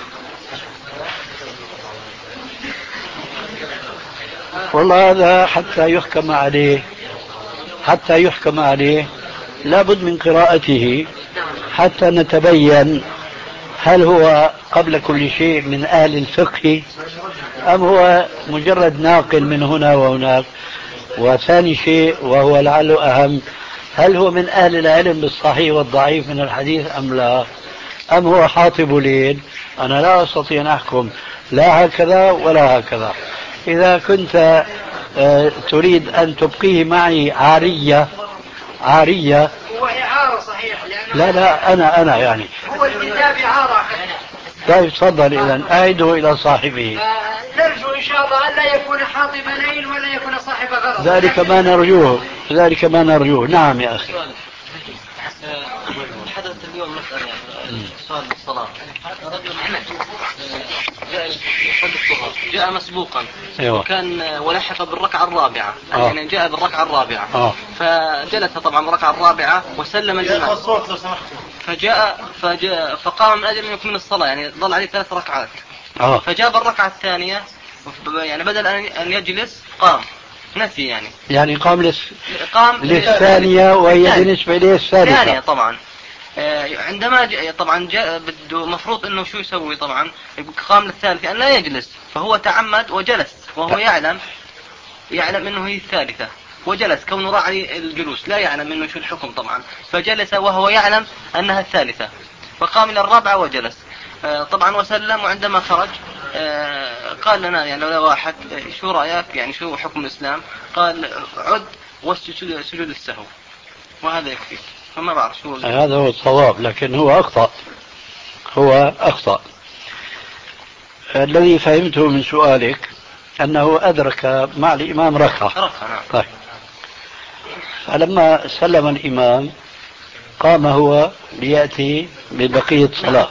والله هذا حتى يحكم عليه حتى يحكم عليه لابد من قراءته حتى نتبين هل هو قبل كل شيء من أهل الفقه أم هو مجرد ناقل من هنا وهناك. وثاني شيء وهو لعله أهم: هل هو من أهل العلم بالصحيح والضعيف من الحديث أم لا، أم هو حاطب ليل؟ أنا لا أستطيع أن أحكم لا هكذا ولا هكذا. إذا كنت تريد أن تبقيه معي عارية عارية. هو إعارة صحيح لأنه لا لا أنا أنا يعني هو الكتاب إعارة. طيب تفضل إذن أعده إلى صاحبه. نرجو إن شاء الله ألا يكون حاطب ليل ولا يكون صاحب غرض. ذلك ما نرجوه ذلك ما نرجوه. نعم يا أخي. حدث اليوم مسألة سؤال الصلاة. رجل جاء يصلي الظهر جاء مسبوقا أيوة. وكان ولحق بالركعة الرابعة آه. يعني جاء بالركعة الرابعة آه. فجلس طبعا بالركعة الرابعة وسلم الإمام فجاء, فجاء فقام من أجل أن يكمل الصلاة يعني ظل عليه ثلاث ركعات. آه. فجاء بالركعة الثانية يعني بدل أن يجلس قام نسي يعني يعني قام لس... قام للثانية وهي بالنسبة إليه الثالثة. الثانية طبعا. عندما جاء طبعا جاء بده مفروض انه شو يسوي طبعا قام للثالثة ان لا يجلس فهو تعمد وجلس وهو يعلم يعلم انه هي الثالثة وجلس كونه راعي الجلوس لا يعلم انه شو الحكم طبعا فجلس وهو يعلم انها الثالثة فقام الى الرابعة وجلس طبعا وسلم وعندما خرج قال لنا يعني لو واحد شو رأيك يعني شو حكم الإسلام قال عد واسجد سجود السهو وهذا يكفي. فما بعرف شو هذا هو الصواب لكن هو أخطأ هو أخطأ. الذي فهمته من سؤالك أنه أدرك مع الإمام ركعة. طيب. فلما سلم الإمام قام هو ليأتي ببقية صلاة.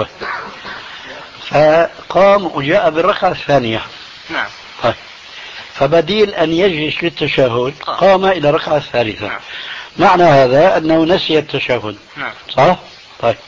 فقام وجاء بالركعة الثانية. نعم. طيب. فبديل أن يجلس للتشهد قام إلى الركعة الثالثة. نعم. معنى هذا أنه نسي التشهد. نعم. صح؟ طيب.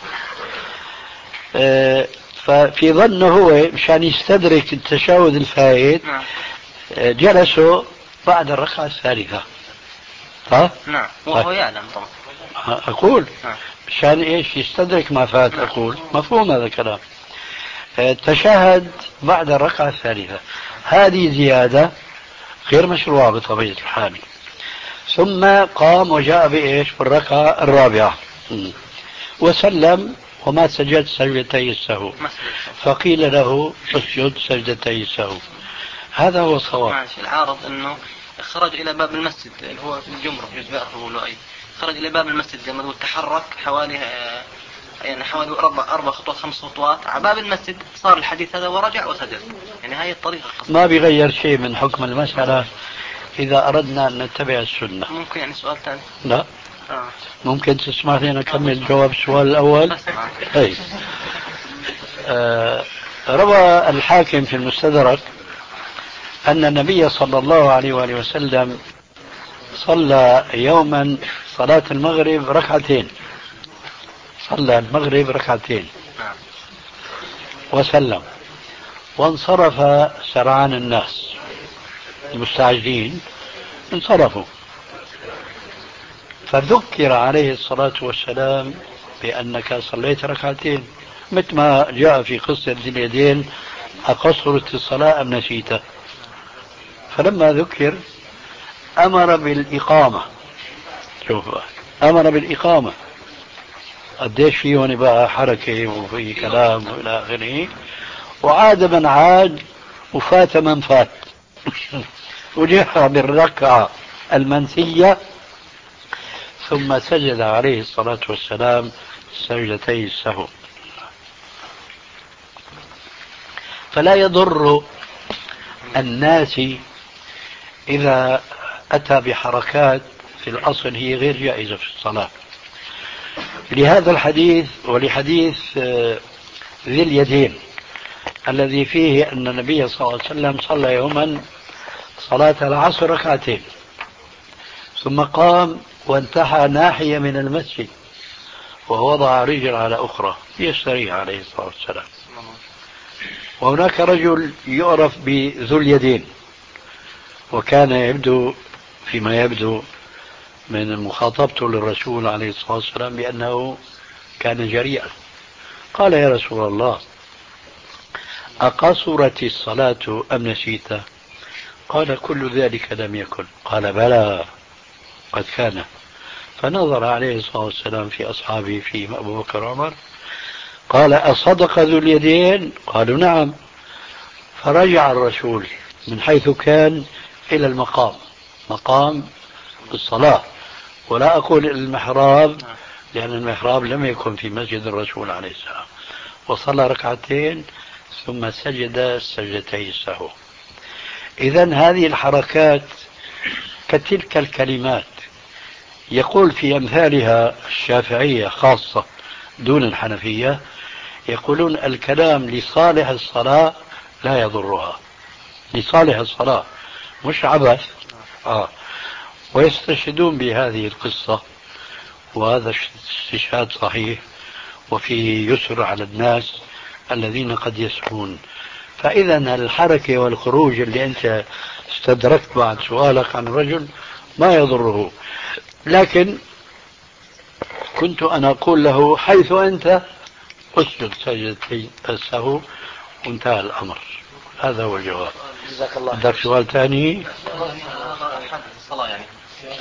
آه ففي ظنه هو مشان يستدرك التشهد الفائت. نعم. آه جلسوا بعد الركعة الثالثة. صح؟ نعم. وهو يعلم طبعا. أقول نعم. مشان إيش يستدرك ما فات. نعم. أقول مفهوم هذا الكلام. آه تشهد بعد الركعة الثالثة هذه زيادة غير مشروعة بطبيعة الحال. ثم قام وجاء بإيش بالركعة الرابعة وسلم وما سجد سجدتي السهو فقيل له اسجد سجدتي السهو. هذا هو الصواب. ماشي. العارض انه خرج الى باب المسجد اللي هو في الجمرة في جزء الرؤي خرج الى باب المسجد زي ما تقول تحرك حوالي يعني حوالي أربع أربع خطوات خمس خطوات على باب المسجد صار الحديث هذا ورجع وسجد يعني هاي الطريقة القصة. ما بيغير شيء من حكم المسألة إذا أردنا أن نتبع السنة. ممكن يعني سؤال ثاني؟ لا. آه. ممكن تسمح لي نكمل جواب السؤال الأول. طيب. آه روى الحاكم في المستدرك أن النبي صلى الله عليه وآله وسلم صلى يوما صلاة المغرب ركعتين. صلى المغرب ركعتين وسلم وانصرف سرعان الناس المستعجلين انصرفوا فذكر عليه الصلاة والسلام بأنك صليت ركعتين مثل ما جاء في قصة ذي اليدين أقصرت الصلاة أم نسيته. فلما ذكر أمر بالإقامة. شوف أمر بالإقامة قديش فيه هون بقى حركة وفي كلام وإلى آخره. وعاد من عاد وفات من فات وجاء بالركعة المنسية ثم سجد عليه الصلاة والسلام سجدتي السهو. فلا يضر الناس إذا أتى بحركات في الأصل هي غير جائزة في الصلاة. لهذا الحديث ولحديث ذي اليدين الذي فيه أن النبي صلى الله عليه وسلم صلى يوما صلاة العصر ركعتين ثم قام وانتحى ناحية من المسجد ووضع رجل على أخرى يستريح عليه الصلاة والسلام. وهناك رجل يعرف بذو اليدين وكان يبدو فيما يبدو من مخاطبته للرسول عليه الصلاة والسلام بأنه كان جريئا. قال يا رسول الله أقصرت الصلاة أم نسيت؟ قال كل ذلك لم يكن. قال بلى قد كان. فنظر عليه الصلاة والسلام في أصحابه فيهم أبو بكر وعمر قال أصدق ذو اليدين؟ قالوا نعم. فرجع الرسول من حيث كان إلى المقام مقام الصلاة ولا أقول المحراب، لأن المحراب لم يكن في مسجد الرسول عليه السلام، وصلى ركعتين ثم سجد سجدتي السهو. إذن هذه الحركات كتلك الكلمات. يقول في أمثالها الشافعية خاصة دون الحنفية، يقولون الكلام لصالح الصلاة لا يضرها، لصالح الصلاة مش عبث. آه. ويستشهدون بهذه القصة، وهذا استشهاد صحيح وفيه يسر على الناس الذين قد يسهون. فإذا الحركة والخروج اللي أنت استدركت بعد سؤالك عن الرجل ما يضره، لكن كنت أنا أقول له حيث أنت أسجد سجدتي السهو وانتهى الأمر. هذا هو الجواب. جزاك الله. عندك سؤال ثاني؟ الصلاة يعني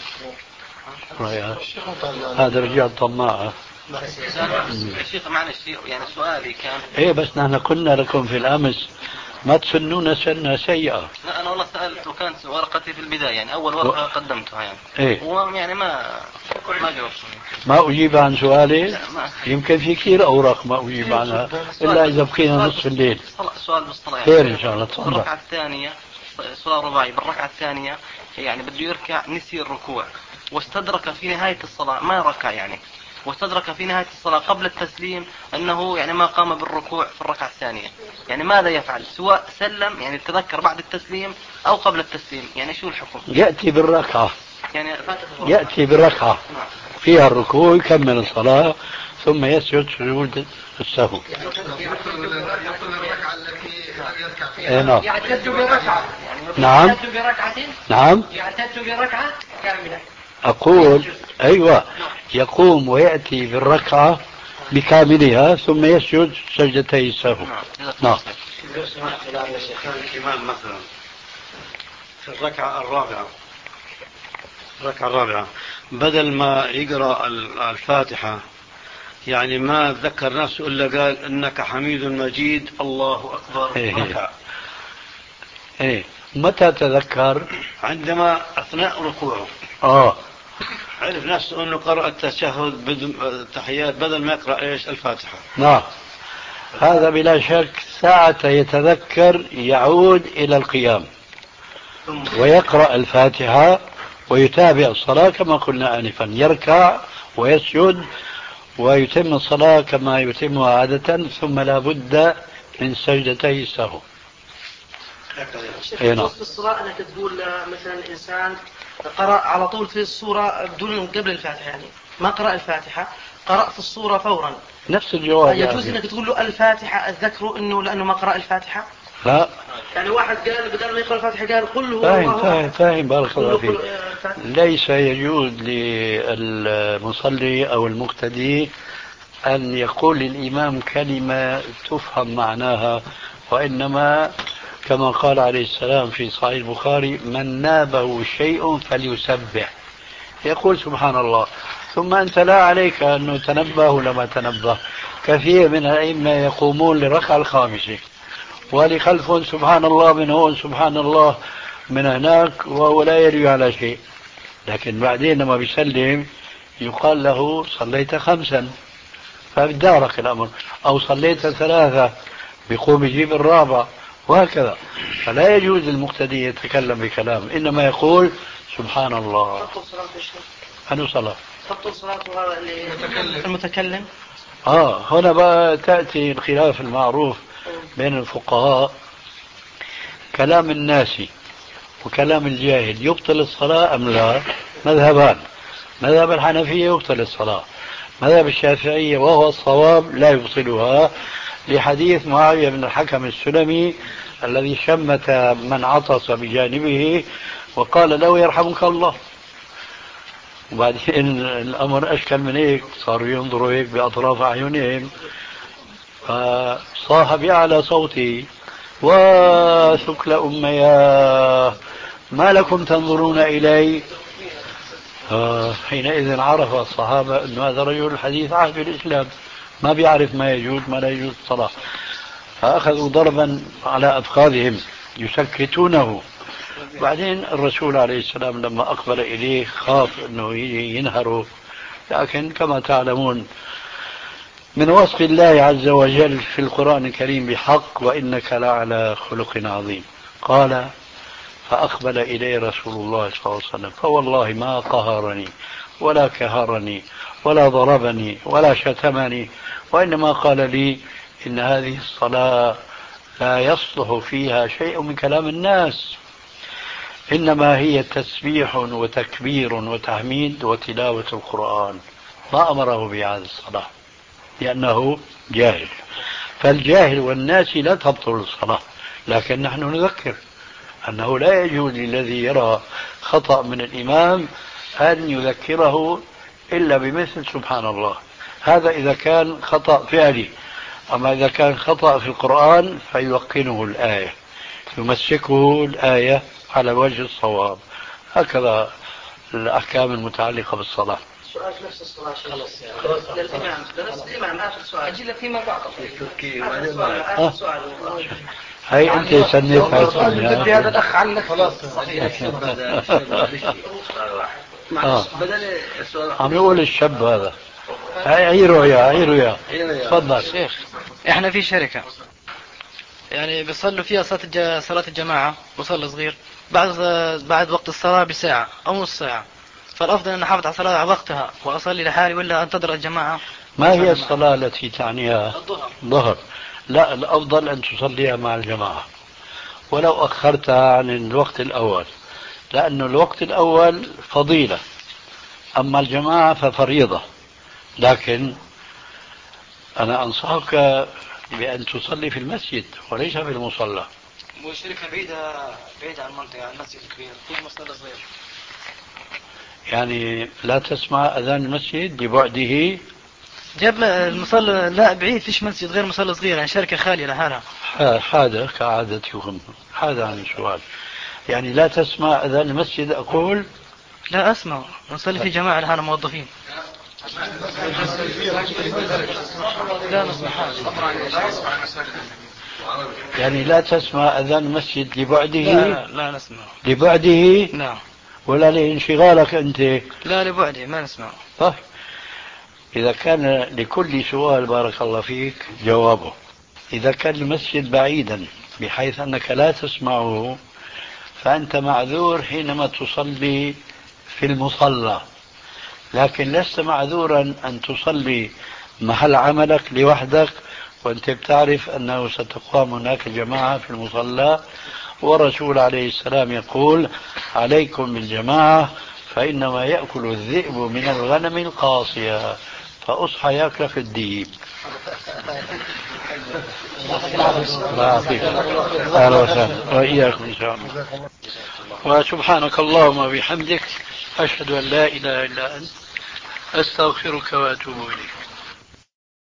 هذا رجال طماعة. شيخ معلش يعني سؤالي كان ايه بس نحن قلنا لكم في الأمس ما تسنون سنة سيئة. لا أنا والله سألت وكانت ورقتي في البداية يعني أول ورقة و... قدمتها يعني ايه ويعني ما ما جاوبتني. ما أجيب عن سؤالي؟ يمكن في كثير أوراق ما أجيب عنها إلا إذا بقينا نصف الليل. سؤال بالصلاة خير إن شاء الله. تفضل. الركعة الثانية سؤال رباعي بالركعة الثانية يعني بده يركع نسي الركوع واستدرك في نهاية الصلاة ما ركع يعني واستدرك في نهاية الصلاة قبل التسليم أنه يعني ما قام بالركوع في الركعة الثانية، يعني ماذا يفعل؟ سواء سلم يعني تذكر بعد التسليم أو قبل التسليم، يعني شو الحكم؟ يأتي بالركعة، يعني يأتي بالركعة فيها الركوع يكمل الصلاة ثم يسجد سجود السهو. نعم. يعتد بركعة. نعم. يعتد بركعة. نعم. يعتد بركعة كاملة. أقول أيوة، يقوم ويأتي بالركعة بكاملها ثم يسجد سجدتي السهو. نعم. الإمام مثلا في الركعة الرابعة الركعة الرابعة بدل ما يقرأ الفاتحة يعني ما ذكر نفسه إلا قال إنك حميد مجيد الله أكبر ركع. إيه متى تذكر؟ عندما أثناء ركوعه آه عرف نفسه أنه قرأ التشهد التحيات بدل ما يقرأ إيش الفاتحة. نعم. هذا بلا شك ساعة يتذكر يعود إلى القيام ويقرأ الفاتحة ويتابع الصلاة كما قلنا آنفا، يركع ويسجد ويتم الصلاة كما يتمها عادة، ثم لا بد من سجدتي السهو. في الصلاة أنك تقول مثلا الإنسان قرأ على طول في الصورة بدون قبل الفاتحة، يعني ما قرأ الفاتحة قرأ في الصورة فورا، نفس الجواب. يجوز أنك تقول له الفاتحة أتذكره إنه لأنه ما قرأ الفاتحة؟ لا، يعني واحد قال بدل ما يقرأ الفاتحة قال قل هو فاهم فاهم فاهم بارك الله فيك. آه ليس يجوز للمصلي أو المقتدي أن يقول للإمام كلمة تفهم معناها، وإنما كما قال عليه السلام في صحيح البخاري من نابه شيء فليسبح، يقول سبحان الله، ثم أنت لا عليك أنه تنبه ولا ما تنبه. كثير من الأئمة يقومون للركعة الخامسة ولخلفهم سبحان الله من هون سبحان الله من هناك وهو لا يروي على شيء، لكن بعدين لما بيسلم يقال له صليت خمسا فبدارك الأمر، أو صليت ثلاثة بيقوم يجيب الرابع وهكذا. فلا يجوز للمقتدي يتكلم بكلام، إنما يقول سبحان الله. أنو صلاة تبطل صلاته هذا اللي المتكلم. آه هنا بقى تأتي الخلاف المعروف بين الفقهاء، كلام الناس وكلام الجاهل يبطل الصلاة أم لا؟ مذهبان، مذهب الحنفية يبطل الصلاة، مذهب الشافعية وهو الصواب لا يبطلها، لحديث معاوية بن الحكم السلمي الذي شمت من عطس بجانبه وقال له يرحمك الله. وبعدين الأمر أشكل من هيك، صاروا ينظروا هيك بأطراف أعينهم، فصاح بأعلى صوتي وثكل أمياه ما لكم تنظرون إلي. حينئذ عرف الصحابة أن هذا رجل حديث عهد بالإسلام ما بيعرف ما يجوز ما لا يجوز الصلاة، فأخذوا ضربا على أفخاذهم يسكتونه بعدين الرسول عليه السلام لما أقبل إليه خاف أنه ينهره، لكن كما تعلمون من وصف الله عز وجل في القرآن الكريم بحق وإنك لعلى خلق عظيم. قال فأقبل إليه رسول الله صلى الله عليه وسلم فوالله ما قهرني ولا كهرني ولا ضربني ولا شتمني، وإنما قال لي إن هذه الصلاة لا يصلح فيها شيء من كلام الناس، إنما هي تسبيح وتكبير وتحميد وتلاوة القرآن. ما أمره بهذه الصلاة لأنه جاهل، فالجاهل والناس لا تبطل الصلاة، لكن نحن نذكر أنه لا يجوز للذي يرى خطأ من الإمام أن يذكره إلا بمثل سبحان الله. هذا إذا كان خطأ فعلي، أما إذا كان خطأ في القرآن فيوقنه الآية، يمسكه الآية على وجه الصواب. هكذا الأحكام المتعلقة بالصلاة. سؤال في نفس الصلاة خلاص للإمام درس الإمام آخر سؤال أجل فيما بعد آخر سؤال. هاي أنت سنيت بدي هذا الأخ علق خلاص صحيح. بدل عم يقول الشاب هذا هاي رؤيا هاي رؤيا تفضل شيخ. احنا في شركة يعني بيصلوا فيها صلاة صلاة الجماعة وصلى صغير بعد بعد وقت الصلاة بساعة أو نص ساعة، فالأفضل أن أحافظ على الصلاة على وقتها وأصلي لحالي ولا أنتظر الجماعة؟ ما هي الصلاة التي تعنيها؟ الظهر. لا، الأفضل أن تصليها مع الجماعة ولو أخرتها عن الوقت الأول، لأن الوقت الأول فضيلة، أما الجماعة ففريضة. لكن أنا أنصحك بأن تصلي في المسجد وليس في المصلى. والشركة بعيدة بعيدة عن المنطقة، المسجد كبير فيه مصلى صغير، يعني لا تسمع أذان المسجد لبعده. جاب المصلى لا بعيد، فيش مسجد غير مصلى صغير، يعني شركة خالية لحالها. هذا كعادتكم، هذا عن السؤال. يعني لا تسمع أذان المسجد أقول؟ لا أسمع، نصلي في جماعة لحالنا موظفين. لا نسمع حاجة. يعني لا تسمع أذان المسجد لبعده؟ لا لا نسمع لبعده. نعم. ولا لانشغالك أنت؟ لا لبعده ما نسمع. طيب إذا كان لكل سؤال بارك الله فيك جوابه. إذا كان المسجد بعيدا بحيث أنك لا تسمعه فأنت معذور حينما تصلي في المصلى، لكن لست معذورا أن تصلي محل عملك لوحدك وأنت بتعرف أنه ستقام هناك جماعة في المصلى، والرسول عليه السلام يقول عليكم بالجماعة فإنما يأكل الذئب من الغنم القاصية، فأصحى ياكلك الديب. الله يعطيك. أهلا وسهلا وإياكم إن شاء الله. وسبحانك اللهم وبحمدك أشهد أن لا إله إلا أنت أستغفرك وأتوب إليك.